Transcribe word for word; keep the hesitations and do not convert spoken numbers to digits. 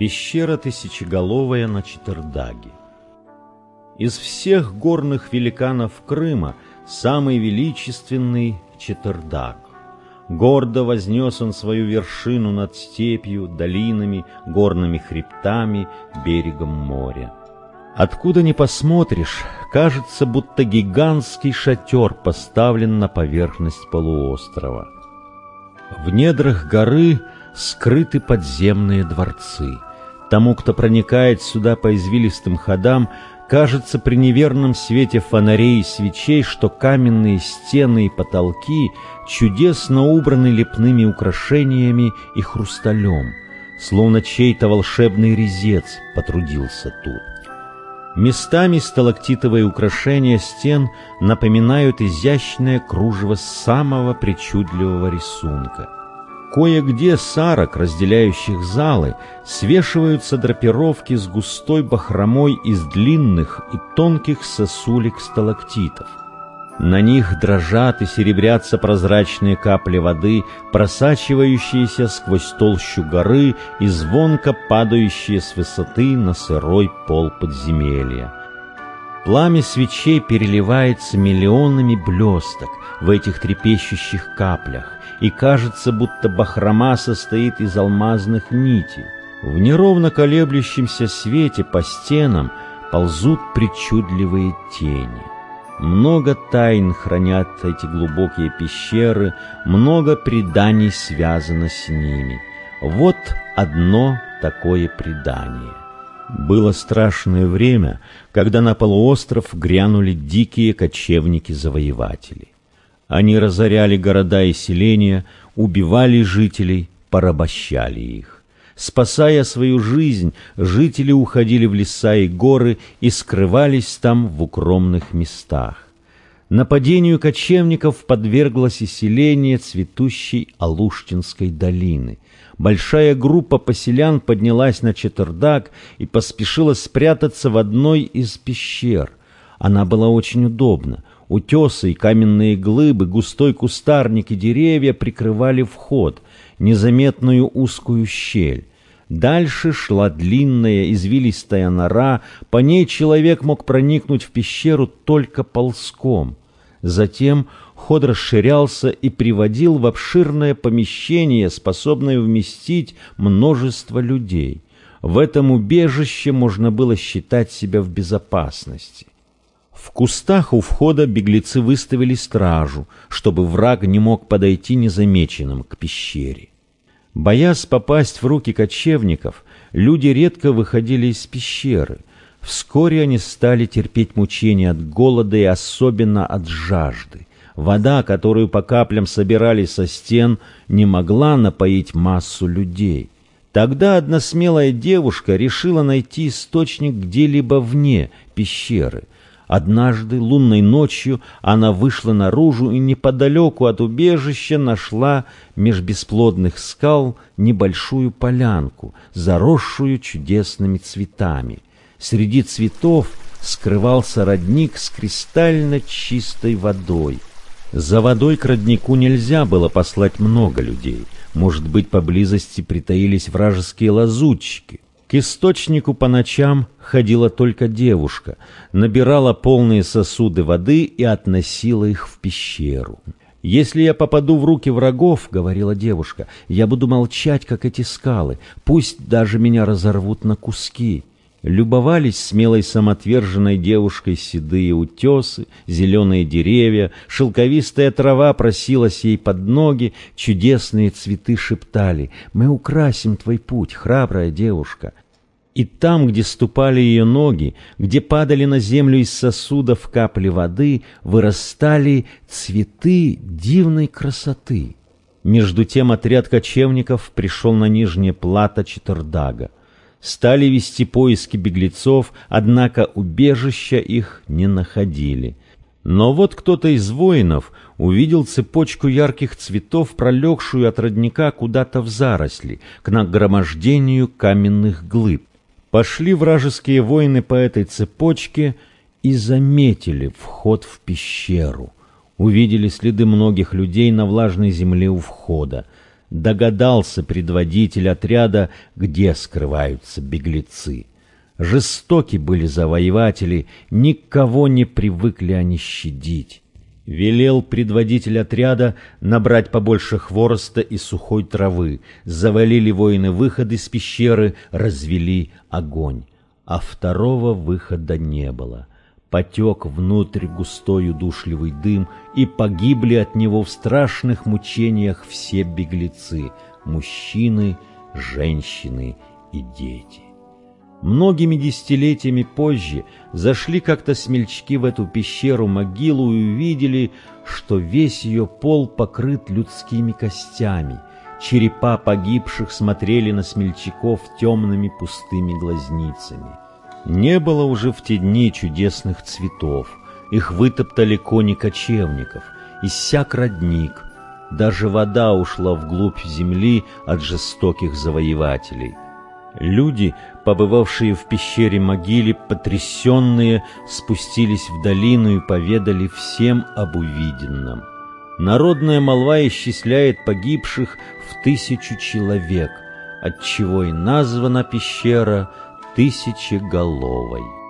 Пещера тысячеголовая на Чатырдаге. Из всех горных великанов Крыма самый величественный Чатырдаг. Гордо вознес он свою вершину над степью, долинами, горными хребтами, берегом моря. Откуда ни посмотришь, кажется, будто гигантский шатер поставлен на поверхность полуострова. В недрах горы скрыты подземные дворцы. Тому, кто проникает сюда по извилистым ходам, кажется при неверном свете фонарей и свечей, что каменные стены и потолки чудесно убраны лепными украшениями и хрусталем, словно чей-то волшебный резец потрудился тут. Местами сталактитовые украшения стен напоминают изящное кружево самого причудливого рисунка. Кое-где с арок, разделяющих залы, свешиваются драпировки с густой бахромой из длинных и тонких сосулек сталактитов. На них дрожат и серебрятся прозрачные капли воды, просачивающиеся сквозь толщу горы и звонко падающие с высоты на сырой пол подземелья. Пламя свечей переливается миллионами блесток в этих трепещущих каплях, и кажется, будто бахрома состоит из алмазных нитей. В неровно колеблющемся свете по стенам ползут причудливые тени. Много тайн хранят эти глубокие пещеры, много преданий связано с ними. Вот одно такое предание. Было страшное время, когда на полуостров грянули дикие кочевники-завоеватели. Они разоряли города и селения, убивали жителей, порабощали их. Спасая свою жизнь, жители уходили в леса и горы и скрывались там в укромных местах. Нападению кочевников подверглось и селение цветущей Алуштинской долины. Большая группа поселян поднялась на Чатырдаг и поспешила спрятаться в одной из пещер. Она была очень удобна. Утесы и каменные глыбы, густой кустарник и деревья прикрывали вход, незаметную узкую щель. Дальше шла длинная извилистая нора, по ней человек мог проникнуть в пещеру только ползком. Затем ход расширялся и приводил в обширное помещение, способное вместить множество людей. В этом убежище можно было считать себя в безопасности. В кустах у входа беглецы выставили стражу, чтобы враг не мог подойти незамеченным к пещере. Боясь попасть в руки кочевников, люди редко выходили из пещеры. Вскоре они стали терпеть мучения от голода и особенно от жажды. Вода, которую по каплям собирали со стен, не могла напоить массу людей. Тогда одна смелая девушка решила найти источник где-либо вне пещеры. Однажды, лунной ночью, она вышла наружу и неподалеку от убежища нашла меж бесплодных скал небольшую полянку, заросшую чудесными цветами. Среди цветов скрывался родник с кристально чистой водой. За водой к роднику нельзя было послать много людей. Может быть, поблизости притаились вражеские лазутчики. К источнику по ночам ходила только девушка, набирала полные сосуды воды и относила их в пещеру. «Если я попаду в руки врагов, — говорила девушка, — я буду молчать, как эти скалы, пусть даже меня разорвут на куски». Любовались смелой самоотверженной девушкой седые утесы, зеленые деревья, шелковистая трава просилась ей под ноги, чудесные цветы шептали: «Мы украсим твой путь, храбрая девушка». И там, где ступали ее ноги, где падали на землю из сосудов капли воды, вырастали цветы дивной красоты. Между тем отряд кочевников пришел на нижнее плато Чатырдага. Стали вести поиски беглецов, однако убежища их не находили. Но вот кто-то из воинов увидел цепочку ярких цветов, пролегшую от родника куда-то в заросли, к нагромождению каменных глыб. Пошли вражеские воины по этой цепочке и заметили вход в пещеру. Увидели следы многих людей на влажной земле у входа. догадался предводитель отряда, где скрываются беглецы. Жестоки были завоеватели, никого не привыкли они щадить. Велел предводитель отряда набрать побольше хвороста и сухой травы, завалили воины выход из пещеры, развели огонь. А второго выхода не было. Потек внутрь густой удушливый дым, и погибли от него в страшных мучениях все беглецы — мужчины, женщины и дети. Многими десятилетиями позже зашли как-то смельчаки в эту пещеру-могилу и увидели, что весь ее пол покрыт людскими костями. Черепа погибших смотрели на смельчаков темными пустыми глазницами. Не было уже в те дни чудесных цветов, их вытоптали кони кочевников, иссяк родник, даже вода ушла вглубь земли от жестоких завоевателей. Люди, побывавшие в пещере-могиле, потрясенные, спустились в долину и поведали всем об увиденном. Народная молва исчисляет погибших в тысячу человек, отчего и названа пещера Тысячеголовой.